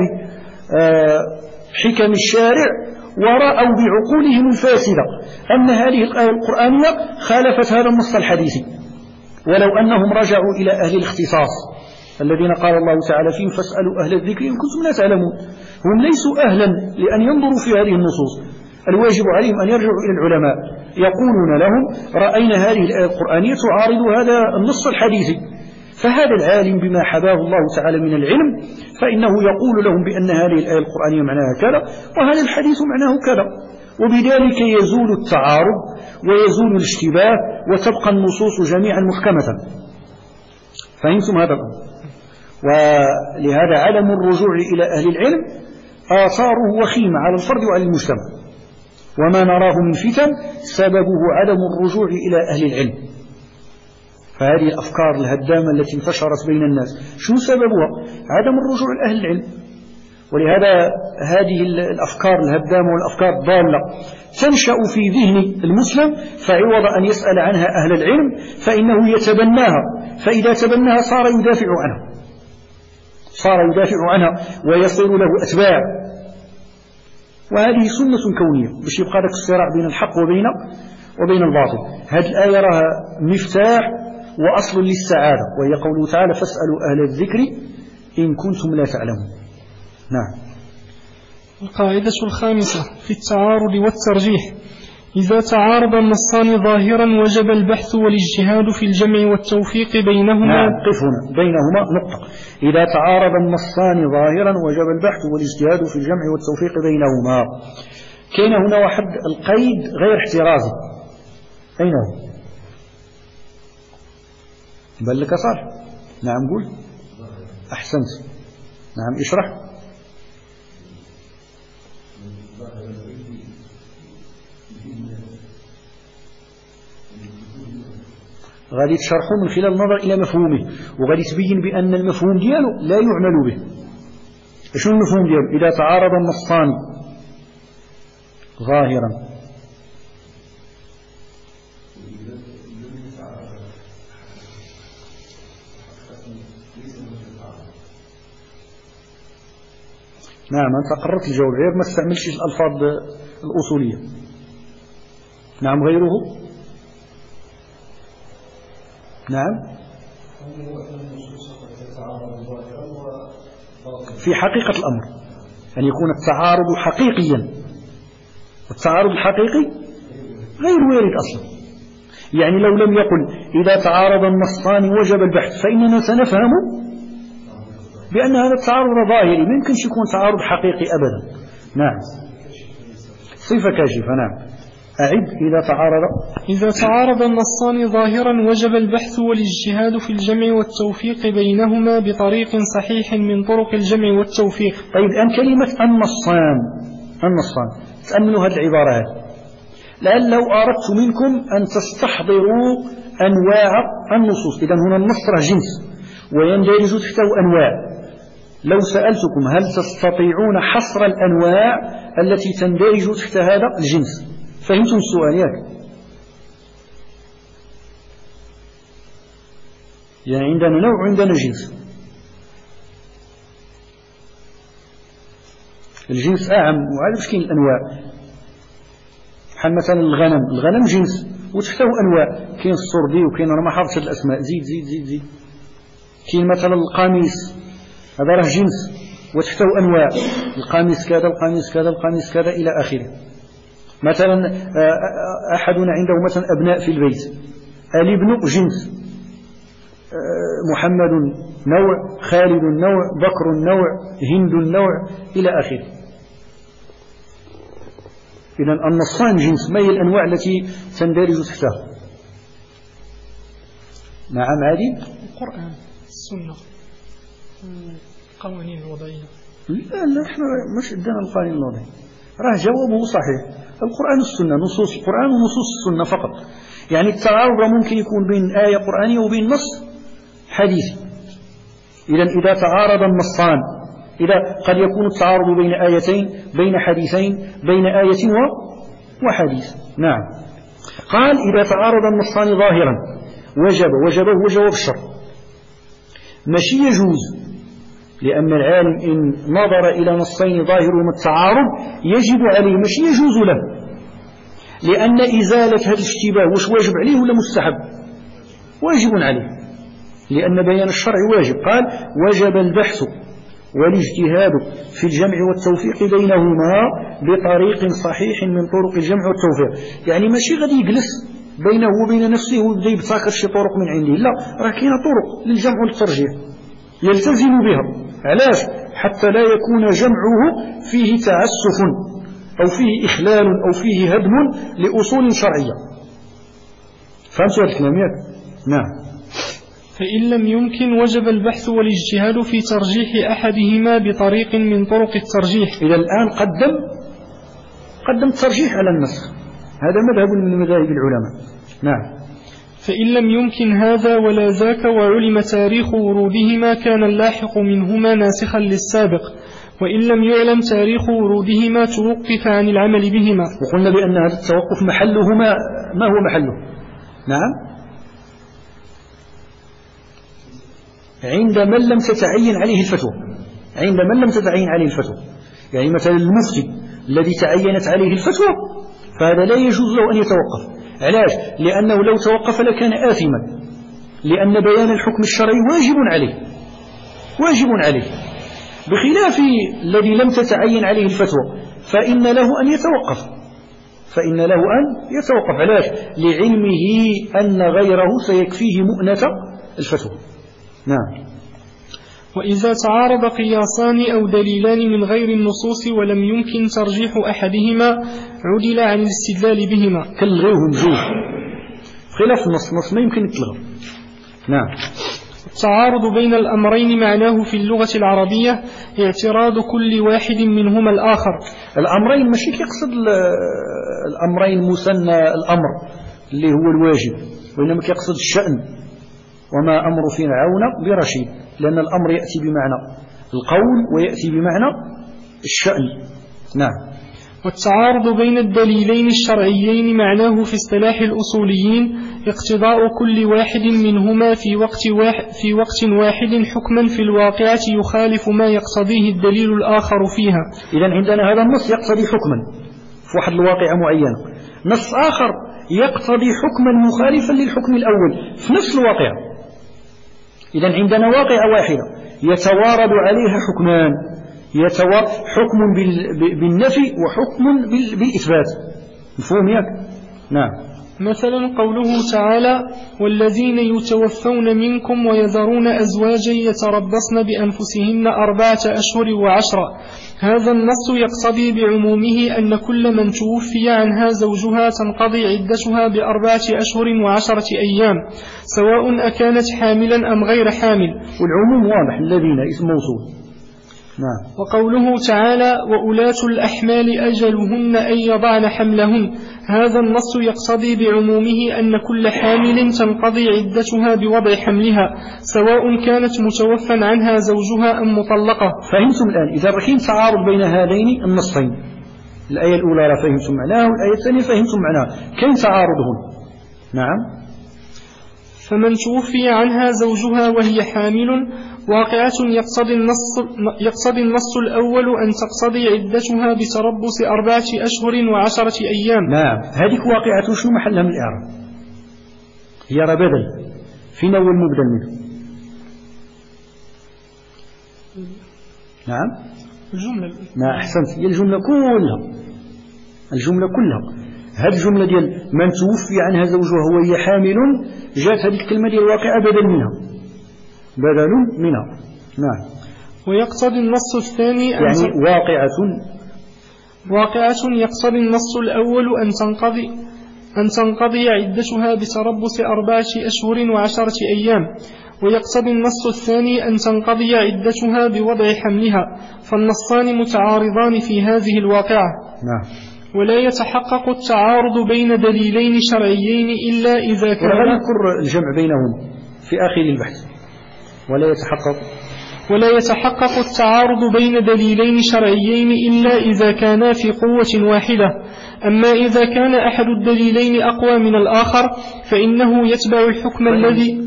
حكم الشارع، ورأوا بعقولهم الفاسدة أن هذه الآية القرآنية خالفت هذا النص الحديثي، ولو أنهم رجعوا إلى أهل الاختصاص الذين قال الله تعالى فيهم فاسألوا أهل الذكر إن كنتم لا تعلمون. هم ليسوا أهلا لأن ينظروا في هذه النصوص، الواجب عليهم أن يرجعوا إلى العلماء يقولون لهم رأينا هذه الآية القرآنية تعارض هذا النص الحديثي. فهذا العالم بما حباه الله تعالى من العلم فإنه يقول لهم بأن هذه الآية القرآنية معناها كذا وهذا الحديث معناه كذا، وبذلك يزول التعارض ويزول الاشتباه وتبقى النصوص جميعا محكمة. فهمتم هذا الأمر؟ ولهذا عدم الرجوع إلى أهل العلم آثاره وخيمة على الفرد وعلى المجتمع، وما نراه من فتن سببه عدم الرجوع إلى أهل العلم. فهذه الأفكار الهدامة التي انتشرت بين الناس شو سببها؟ عدم الرجوع إلى أهل العلم. ولهذا هذه الأفكار الهدامة والأفكار الضالة تنشأ في ذهن المسلم، فعوض أن يسأل عنها أهل العلم فإنه يتبناها، فإذا تبناها صار يدافع عنها ويصير له أتباع. وهذه سنة كونية باش يبقى لك الصراع بين الحق وبين الباطل. هذه الآية راها مفتاح وأصل للسعادة، وهي قوله تعالى فاسألوا أهل الذكر إن كنتم لا تعلمون. نعم. القاعدة الخامسة في التعارض والترجيح: إذا تعارض النصان ظاهرا وجب البحث والاجتهاد في الجمع والتوفيق بينهما. نعم، قف هنا بينهما نقطة. إذا تعارض النصان ظاهرا وجب البحث والاجتهاد في الجمع والتوفيق بينهما. كاين هنا واحد القيد غير احترازي، أين هو؟ بل لك صالح. نعم قول. أحسنت. نعم اشرح. غادي تشرحه من خلال النظر إلى مفهومه، وغادي تبين بأن المفهوم دياله لا يعمل به. شنو المفهوم دياله؟ إذا تعارض النصان ظاهرا نعم أنت قررت الجواب، غير ما استعملش الألفاظ الأصولية. نعم غيره. نعم في حقيقة الأمر أن يكون التعارض حقيقيا، والتعارض الحقيقي غير وارد أصلا. يعني لو لم يقل إذا تعارض النصان وجب البحث فإننا سنفهم بأن هذا التعارض ظاهري، ما يمكنش يكون تعارض حقيقي أبدا. نعم صفة كاشفة. نعم أعد. إذا تعارض النصان ظاهرا وجب البحث والاجتهاد في الجمع والتوفيق بينهما بطريق صحيح من طرق الجمع والتوفيق. طيب الآن كلمة النصان تأملوا هذه العبارة هذه، لأن لو أردت منكم أن تستحضروا أنواع النصوص. إذن هنا النص راه جنس ويندرج تحته أنواع. لو سألتكم هل تستطيعون حصر الأنواع التي تندرج تحت هذا الجنس؟ فهمتم السؤال ياك؟ يعني عندنا نوع وعندنا جنس. الجنس أعم وعلى باش كاين الأنواع. بحال مثلا الغنم جنس وتحته أنواع، كاين الصردي وكاين أنا ما حافظش الأسماء. زيد زيد زيد زيد. كاين مثلا القميص، هذا راه جنس وتحته أنواع، القميص كذا القميص كذا القميص كذا إلى آخره. مثلا أحدنا عنده مثلا أبناء في البيت، الابن جنس، محمد نوع، خالد نوع، بكر نوع، هند نوع إلى آخره. إذن النصان جنس، ما هي الأنواع التي تندرج تحتها؟ نعم عادي. القرآن، السنة، القوانين الوضعية. لا احنا مش ادانا القوانين الوضعية، راه جوابه صحيح. القرآن والسنة، نصوص القرآن ونصوص السنة فقط. يعني التعارض ممكن يكون بين آية قرآنية وبين نص حديثي. إذا تعارض النصان، إذا قد يكون التعارض بين آيتين، بين حديثين، بين آية وحديث. نعم. قال إذا تعارض النصان ظاهرا وجبه هو جواب الشر، ماشي يجوز، لأن العالم إن نظر إلى نصين ظاهرهما التعارض يجب عليه، ماشي يجوز له، لأن إزالة هذا الاشتباه واش واجب عليه ولا مستحب؟ واجب عليه، لأن بيان الشرع واجب. قال وجب البحث والاجتهاد في الجمع والتوفيق بينهما بطريق صحيح من طرق الجمع والتوفيق. يعني ماشي غادي يجلس بينه وبين نفسه ويبدا يبتكر شي طرق من عنده، لا، راه كاينه طرق للجمع والترجيح يلتزم بها. علاش؟ حتى لا يكون جمعه فيه تعسف أو فيه إخلال أو فيه هدم لأصول شرعية. فهمت هذا الكلام ياك؟ نعم. فإن لم يمكن وجب البحث والاجتهاد في ترجيح أحدهما بطريق من طرق الترجيح. إذا الآن قدم الترجيح على النسخ، هذا مذهب من مذاهب العلماء. نعم. فإن لم يمكن هذا ولا ذاك وعلم تاريخ ورودهما كان اللاحق منهما ناسخا للسابق، وإن لم يعلم تاريخ ورودهما توقف عن العمل بهما. وقلنا بأن هذا التوقف محله ما هو محله؟ نعم، عند من لم تتعين عليه الفتوى. عند من لم تتعين عليه الفتوى، يعني مثلا المفتي الذي تعينت عليه الفتوى فهذا لا يجوز له أن يتوقف. علاش؟ لأنه لو توقف لكان آثما، لأن بيان الحكم الشرعي واجب عليه، بخلاف الذي لم تتعين عليه الفتوى فإن له أن يتوقف. علاش؟ لعلمه أن غيره سيكفيه مؤنة الفتوى. نعم. وإذا تعارض قياسان أو دليلان من غير النصوص ولم يمكن ترجيح أحدهما عدل عن الاستدلال بهما. كالغيهم جوه خلاف النص ما يمكن يتلغى. نعم. التعارض بين الأمرين معناه في اللغة العربية اعتراض كل واحد منهما الآخر. الأمرين ماشي يقصد الأمرين مثنى الأمر اللي هو الواجب، وإنما يقصد الشأن. وما أمر فرعون برشيد، لأن الأمر يأتي بمعنى القول ويأتي بمعنى الشأن. نعم. والتعارض بين الدليلين الشرعيين معناه في اصطلاح الأصوليين اقتضاء كل واحد منهما في وقت واحد حكما في الواقعة يخالف ما يقتضيه الدليل الآخر فيها. إذن عندنا هذا النص يقتضي حكما في واحد الواقعة معينة، نص آخر يقتضي حكما مخالفا للحكم الأول في نفس الواقعة. إذن عندنا واقعة واحدة يتوارد عليها حكمان، حكم بالنفي وحكم بالإثبات. مفهوم ياك؟ نعم. مثلا قوله تعالى والذين يتوفون منكم ويذرون أزواجا يتربصن بأنفسهن 4 أشهر و10. هذا النص يقتضي بعمومه أن كل من توفي عنها زوجها تنقضي عدتها ب4 أشهر و10 أيام، سواء أكانت حاملا أم غير حامل. والعموم واضح، الذين اسم موصول. نعم. وقوله تعالى وأولاة الأحمال أجلهن أن يضعن حملهن. هذا النص يقتضي بعمومه أن كل حامل تنقضي عدتها بوضع حملها، سواء كانت متوفى عنها زوجها أم مطلقة. فهمتم الآن؟ إذا ركين تعارض بين هذين النصين، الآية الأولى فهمتم معناها والآية الثانية فهمتم معناها، كيف تعارضهم؟ نعم. فمن توفي عنها زوجها وهي حامل واقعة يقتضي النص الأول أن تقتضي عدتها بتربص 4 أشهر و10 أيام. نعم. هذه واقعة شنو محلها من الإعراب؟ هي بدل فين أول مبدل منه؟ نعم. الجملة. نعم أحسنت، هي الجملة كلها. هذه الجملة ديال من توفي عنها زوجها وهي حامل، جاءت هذه الكلمة ديال الواقعة بدل منها. نعم. ويقتضي النص الثاني يعني واقعة يقتضي النص الأول أن تنقضي عدتها بتربص 4 أشهر و10 أيام، ويقتضي النص الثاني أن تنقضي عدتها بوضع حملها، فالنصان متعارضان في هذه الواقعة. ولا يتحقق التعارض بين دليلين شرعيين إلا إذا كان، ونذكر الجمع بينهم في آخر البحث. ولا يتحقق التعارض بين دليلين شرعيين إلا إذا كانا في قوة واحدة. أما إذا كان أحد الدليلين أقوى من الآخر فإنه يتبع الحكم الذي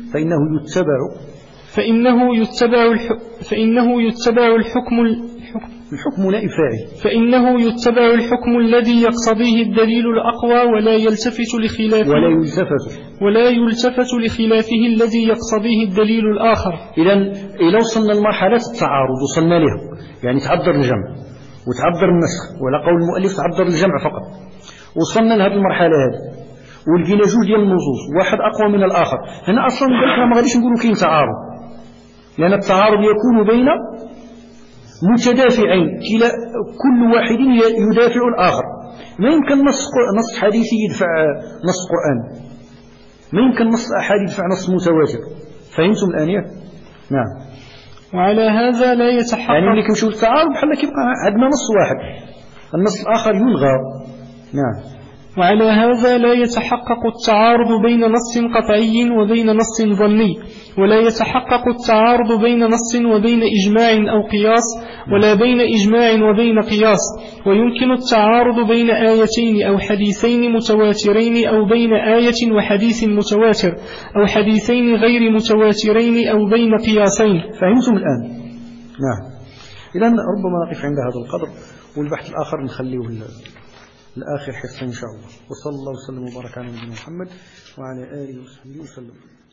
فإنه يتبع الحكم الذي يقتضيه الدليل الأقوى ولا يلتفت لخلافه الذي يقتضيه الدليل الآخر. إذا وصلنا لمرحلة التعارض وصلنا لها، يعني تعذر الجمع وتعذر النسخ، ولا قول المؤلف تعذر الجمع فقط. وصلنا لهذه المرحلة هذه ولقينا جوج ديال النصوص، واحد أقوى من الآخر. هنا أصلا ما غاديش نقولوا كاين تعارض، لأن التعارض يكون بين متدافعين كل واحد يدافع الآخر. ما يمكن نص حديثي يدفع نص قرآن، ما يمكن نص أحاديث يدفع نص متواتر. فهمتم الآن؟ نعم. وعلى هذا لا يتحقق، يعني ملي كنمشيو للتعارض بحال كيبقى عندنا نص واحد، النص الآخر يلغى. نعم. وعلى هذا لا يتحقق التعارض بين نص قطعي وبين نص ظني، ولا يتحقق التعارض بين نص وبين إجماع أو قياس، ولا بين إجماع وبين قياس. ويمكن التعارض بين آيتين أو حديثين متواترين، أو بين آية وحديث متواتر، أو حديثين غير متواترين، أو بين قياسين. فهمتم الآن؟ نعم. إذن ربما نقف عند هذا القدر، والبحث الآخر نخليه الآخر حصة إن شاء الله. وصلى الله وسلم وبارك على نبينا محمد وعلى آله وصحبه وسلم.